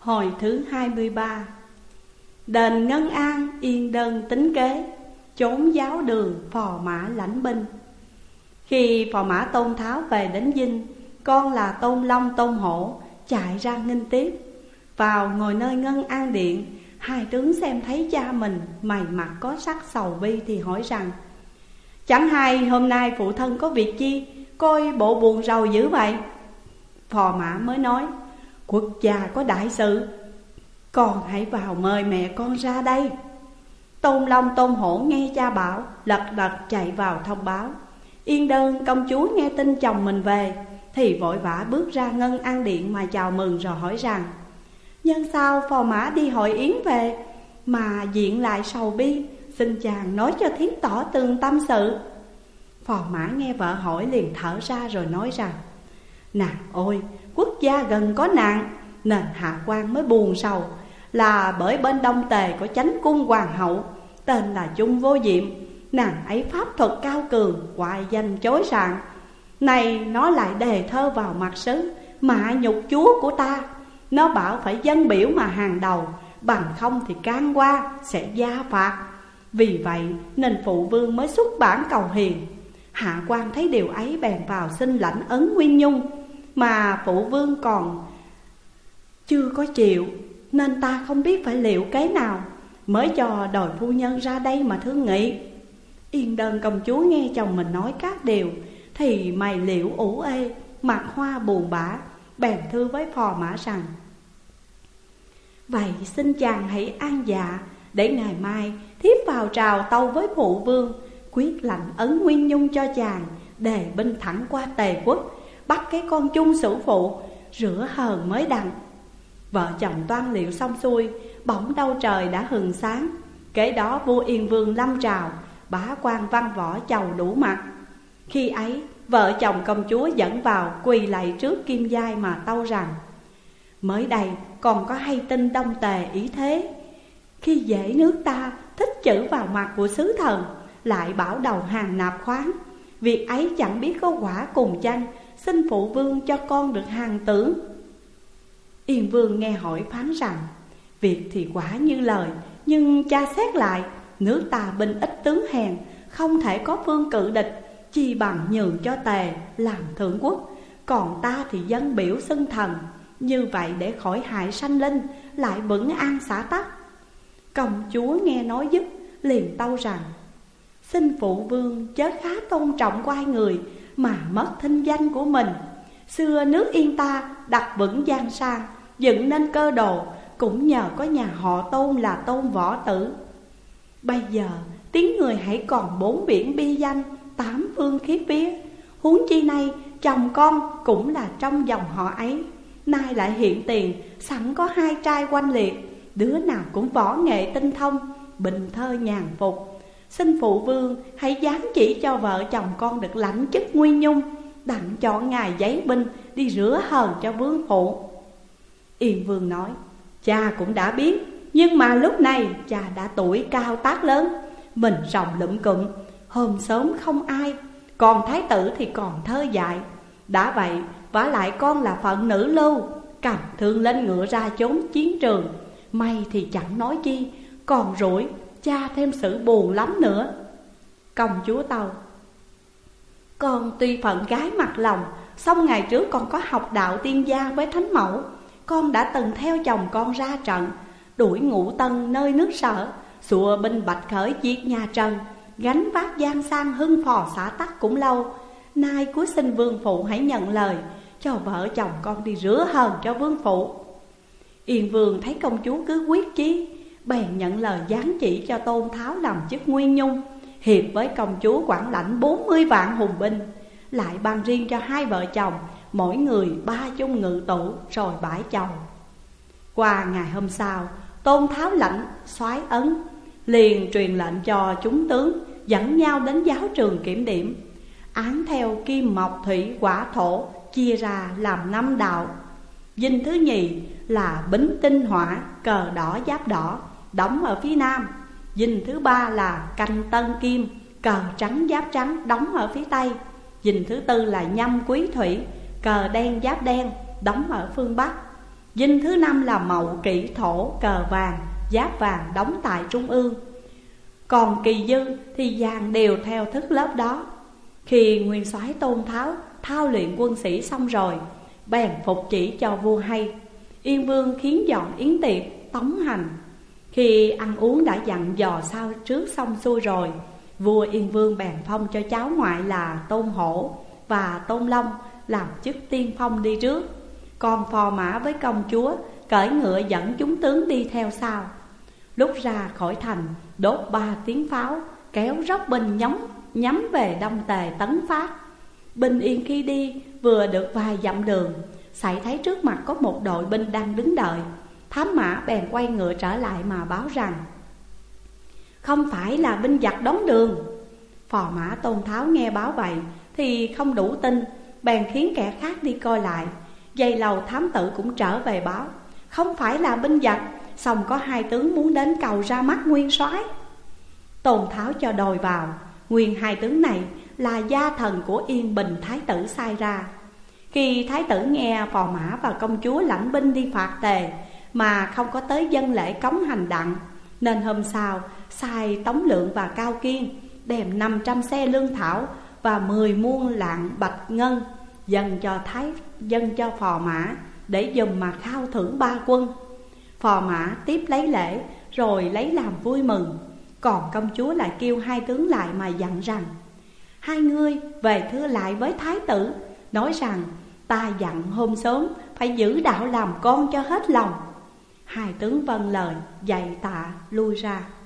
Hồi thứ 23. Đền Ngân An yên đơn tính kế, chốn giáo đường phò mã lãnh binh. Khi phò mã Tôn Tháo về đến dinh, con là Tôn Long Tôn Hổ chạy ra nghênh tiếp. Vào ngồi nơi Ngân An điện, hai tướng xem thấy cha mình mày mặt có sắc sầu bi thì hỏi rằng: chẳng hay hôm nay phụ thân có việc chi, coi bộ buồn rầu dữ vậy? Phò mã mới nói: quốc gia có đại sự, con hãy vào mời mẹ con ra đây. Tôn Long Tôn Hổ nghe cha bảo, lật đật chạy vào thông báo. Yên đơn công chúa nghe tin chồng mình về thì vội vã bước ra Ngân An điện mà chào mừng, rồi hỏi rằng: nhân sao phò mã đi hội yến về mà diện lại sầu bi, xin chàng nói cho thiếp tỏ tường tâm sự. Phò mã nghe vợ hỏi liền thở ra rồi nói rằng: nàng ôi, quốc gia gần có nạn nên hạ quan mới buồn sầu, là bởi bên Đông Tề có chánh cung hoàng hậu tên là Chung Vô Diệm. Nàng ấy pháp thuật cao cường, ngoại danh chối sạn. Này nó lại đề thơ vào mặt sứ, mạ nhục chúa của ta. Nó bảo phải dân biểu mà hàng đầu, bằng không thì can qua sẽ gia phạt. Vì vậy nên phụ vương mới xuất bản cầu hiền. Hạ quan thấy điều ấy bèn vào xin lãnh ấn Nguyên Nhung, mà phụ vương còn chưa có chịu, nên ta không biết phải liệu kế nào, mới cho đòi phu nhân ra đây mà thương nghị. Yên đơn công chúa nghe chồng mình nói các điều thì mày liễu ủ ê, mặt hoa buồn bã, bèn thư với phò mã rằng: vậy xin chàng hãy an dạ, để ngày mai thiếp vào trào tâu với phụ vương, quyết lãnh ấn Nguyên Nhung cho chàng, đề binh thẳng qua Tề quốc, bắt cái con chung sử phụ, rửa hờn mới đặng. Vợ chồng toan liệu xong xuôi, bỗng đâu trời đã hừng sáng. Kế đó vua Yên Vương lâm trào, bá quan văn võ chầu đủ mặt. Khi ấy vợ chồng công chúa dẫn vào quỳ lạy trước Kim Giai mà tâu rằng: mới đây còn có hay tin Đông Tề ý thế, khi dễ nước ta thích chữ vào mặt của sứ thần, lại bảo đầu hàng nạp khoáng. Việc ấy chẳng biết có quả cùng chăng, xin phụ vương cho con được hàng tưởng. Yên Vương nghe hỏi phán rằng: việc thì quả như lời, nhưng cha xét lại, nước ta binh ít tướng hèn, không thể có phương cự địch, chi bằng nhường cho Tề làm thượng quốc. Còn ta thì dân biểu xưng thần, như vậy để khỏi hại sanh linh, lại vững an xã tắc. Công chúa nghe nói dứt liền tâu rằng: xin phụ vương chớ khá tôn trọng quai người mà mất thinh danh của mình. Xưa nước Yên ta đặt vững giang sang, dựng nên cơ đồ, cũng nhờ có nhà họ Tôn là Tôn Võ Tử. Bây giờ tiếng người hãy còn bốn biển bi danh, tám phương khiếp vía. Huống chi nay chồng con cũng là trong dòng họ ấy, nay lại hiện tiền sẵn có hai trai oanh liệt, đứa nào cũng võ nghệ tinh thông, bình thơ nhàn phục. Xin phụ vương hãy giáng chỉ cho vợ chồng con được lãnh chức Nguyên Nhung, đặng chọn ngày giấy binh đi rửa hờn cho vương phụ. Yên Vương nói: cha cũng đã biết, nhưng mà lúc này cha đã tuổi cao tác lớn, mình rồng lụm cụm, hôm sớm không ai, còn thái tử thì còn thơ dại. Đã vậy vả lại con là phận nữ lưu, cầm thương lên ngựa ra chốn chiến trường, may thì chẳng nói chi, còn rủi cha thêm sự buồn lắm nữa. Công chúa tâu: con tuy phận gái mặt lòng, song ngày trước con có học đạo tiên gia với thánh mẫu. Con đã từng theo chồng con ra trận, đuổi Ngũ Tân nơi nước Sở, xua binh Bạch Khởi diệt nhà Trần, gánh vác giang sang hưng phò xã tắc cũng lâu. Nay cuối xin vương phụ hãy nhận lời, cho vợ chồng con đi rửa hờn cho vương phụ. Yên Vương thấy công chúa cứ quyết chí, bèn nhận lời giáng chỉ cho Tôn Tháo làm chức Nguyên Nhung, hiệp với công chúa quản lãnh 40 vạn hùng binh, lại ban riêng cho hai vợ chồng mỗi người 3 chung ngự tủ, rồi bãi chầu. Qua ngày hôm sau, Tôn Tháo lãnh soái ấn, liền truyền lệnh cho chúng tướng dẫn nhau đến giáo trường kiểm điểm, án theo kim mộc thủy hỏa thổ, chia ra làm 5 đạo. Dinh thứ nhì là bính tinh hỏa, cờ đỏ giáp đỏ, đóng ở phía nam. Dinh thứ ba là canh tân kim, cờ trắng giáp trắng, đóng ở phía tây. Dinh thứ tư là nhâm quý thủy, cờ đen giáp đen, đóng ở phương bắc. Dinh thứ 5 là Mậu Kỷ Thổ, cờ vàng, giáp vàng đóng tại trung ương. Còn kỳ dư thì dàn đều theo thức lớp đó. Khi nguyên soái Tôn Tháo thao luyện quân sĩ xong rồi, bèn phục chỉ cho vua hay. Yên Vương khiến dọn yến tiệc tống hành. Khi ăn uống đã dặn dò sao trước xong xuôi rồi, vua Yên Vương bèn phong cho cháu ngoại là Tôn Hổ và Tôn Long làm chức tiên phong đi trước. Còn phò mã với công chúa cởi ngựa dẫn chúng tướng đi theo sau. Lúc ra khỏi thành, đốt 3 tiếng pháo, kéo róc binh nhắm về Đông Tề tấn phát. Bình yên khi đi vừa được vài dặm đường, sảy thấy trước mặt có một đội binh đang đứng đợi. Thám mã bèn quay ngựa trở lại mà báo rằng không phải là binh giặc đón đường. Phò mã Tôn Tháo nghe báo vậy thì không đủ tin, bèn khiến kẻ khác đi coi lại. Giây lầu thám tử cũng trở về báo không phải là binh giặc, song có 2 tướng muốn đến cầu ra mắt nguyên soái. Tôn Tháo cho đòi vào. Nguyên 2 tướng này là gia thần của Yên Bình thái tử sai ra. Khi thái tử nghe phò mã và công chúa lãnh binh đi phạt Tề mà không có tới dân lễ cống hành đặng, nên hôm sau sai Tống Lượng và Cao Kiên đem 500 xe lương thảo và 10 muôn lạng bạch ngân dâng cho phò mã để dùng mà khao thưởng 3 quân. Phò mã tiếp lấy lễ rồi lấy làm vui mừng. Còn công chúa lại kêu 2 tướng lại mà dặn rằng: 2 ngươi về thưa lại với thái tử, nói rằng ta dặn hôm sớm phải giữ đạo làm con cho hết lòng. 2 tướng vâng lời, dạy tạ lui ra.